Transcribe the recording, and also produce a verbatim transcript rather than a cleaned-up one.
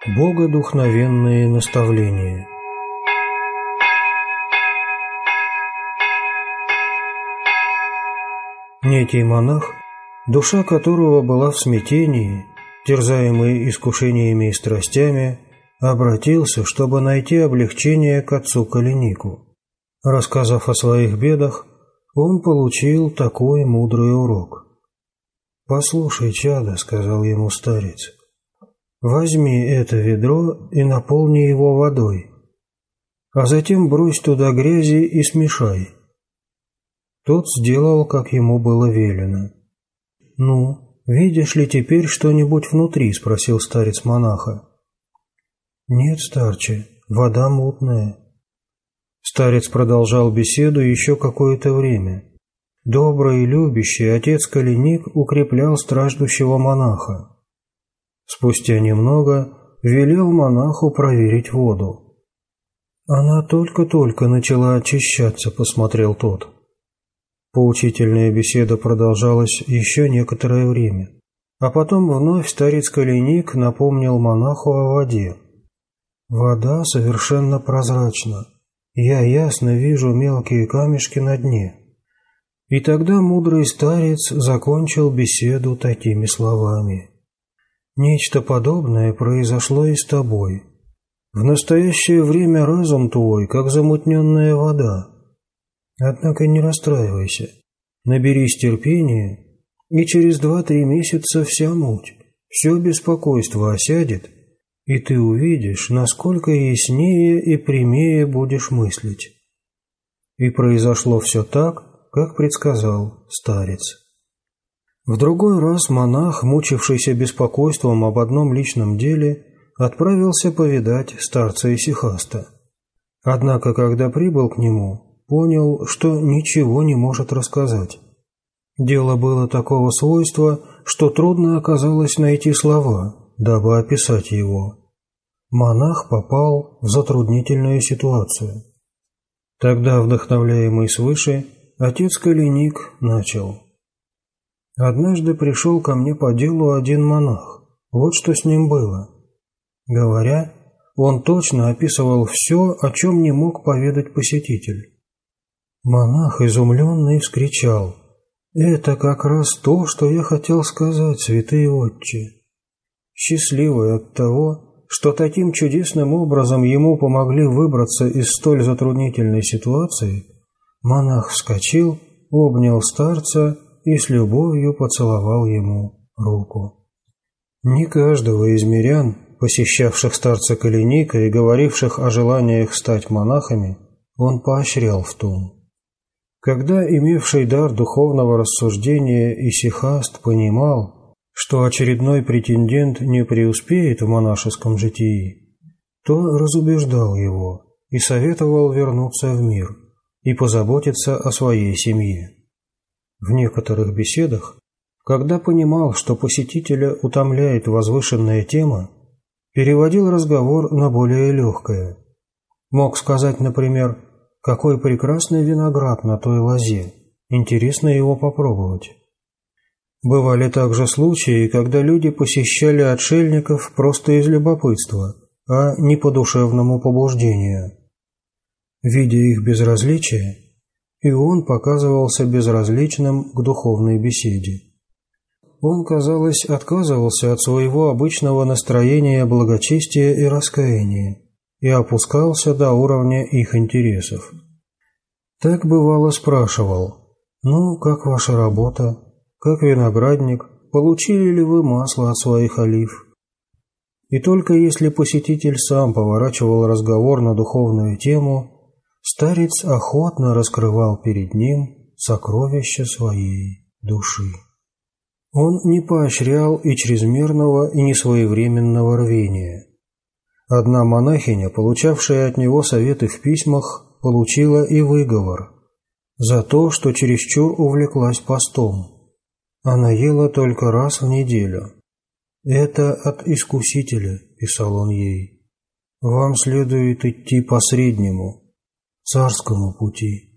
Богодухновенные наставления. Некий монах, душа которого была в смятении, терзаемый искушениями и страстями, обратился, чтобы найти облегчение к отцу Каленику. Рассказав о своих бедах, он получил такой мудрый урок. «Послушай, чадо, — сказал ему старец, — возьми это ведро и наполни его водой, а затем брось туда грязи и смешай». Тот сделал, как ему было велено. «Ну, видишь ли теперь что-нибудь внутри?» — спросил старец монаха. «Нет, старче, вода мутная». Старец продолжал беседу еще какое-то время. Добрый и любящий отец Каленик укреплял страждущего монаха. Спустя немного велел монаху проверить воду. «Она только-только начала очищаться», — посмотрел тот. Поучительная беседа продолжалась еще некоторое время, а потом вновь старец Каленик напомнил монаху о воде. «Вода совершенно прозрачна, я ясно вижу мелкие камешки на дне». И тогда мудрый старец закончил беседу такими словами. «Нечто подобное произошло и с тобой. В настоящее время разум твой, как замутненная вода. Однако не расстраивайся, наберись терпения, и через два-три месяца вся муть, все беспокойство осядет, и ты увидишь, насколько яснее и прямее будешь мыслить». И произошло все так, как предсказал старец. В другой раз монах, мучившийся беспокойством об одном личном деле, отправился повидать старца Исихаста. Однако, когда прибыл к нему, понял, что ничего не может рассказать. Дело было такого свойства, что трудно оказалось найти слова, дабы описать его. Монах попал в затруднительную ситуацию. Тогда, вдохновляемый свыше, отец Каленик начал. «Однажды пришел ко мне по делу один монах. Вот что с ним было. Говоря, он точно описывал все, о чем не мог поведать посетитель. Монах, изумленный, вскричал: «Это как раз то, что я хотел сказать, святые отче». Счастливый от того, что таким чудесным образом ему помогли выбраться из столь затруднительной ситуации, монах вскочил, обнял старца и с любовью поцеловал ему руку. Не каждого из мирян, посещавших старца Каленика и говоривших о желаниях стать монахами, он поощрял в том. Когда имевший дар духовного рассуждения Исихаст понимал, что очередной претендент не преуспеет в монашеском житии, то разубеждал его и советовал вернуться в мир и позаботиться о своей семье. В некоторых беседах, когда понимал, что посетителя утомляет возвышенная тема, переводил разговор на более легкое. Мог сказать, например: «Какой прекрасный виноград на той лозе, интересно его попробовать». Бывали также случаи, когда люди посещали отшельников просто из любопытства, а не по душевному побуждению. Видя их безразличие, и он показывался безразличным к духовной беседе. Он, казалось, отказывался от своего обычного настроения благочестия и раскаяния и опускался до уровня их интересов. Так бывало спрашивал: «Ну, как ваша работа? Как виноградник? Получили ли вы масло от своих олив?» И только если посетитель сам поворачивал разговор на духовную тему, старец охотно раскрывал перед ним сокровища своей души. Он не поощрял и чрезмерного, и несвоевременного рвения. Одна монахиня, получавшая от него советы в письмах, получила и выговор за то, что чересчур увлеклась постом. Она ела только раз в неделю. «Это от искусителя», — писал он ей. «Вам следует идти по среднему, царскому пути».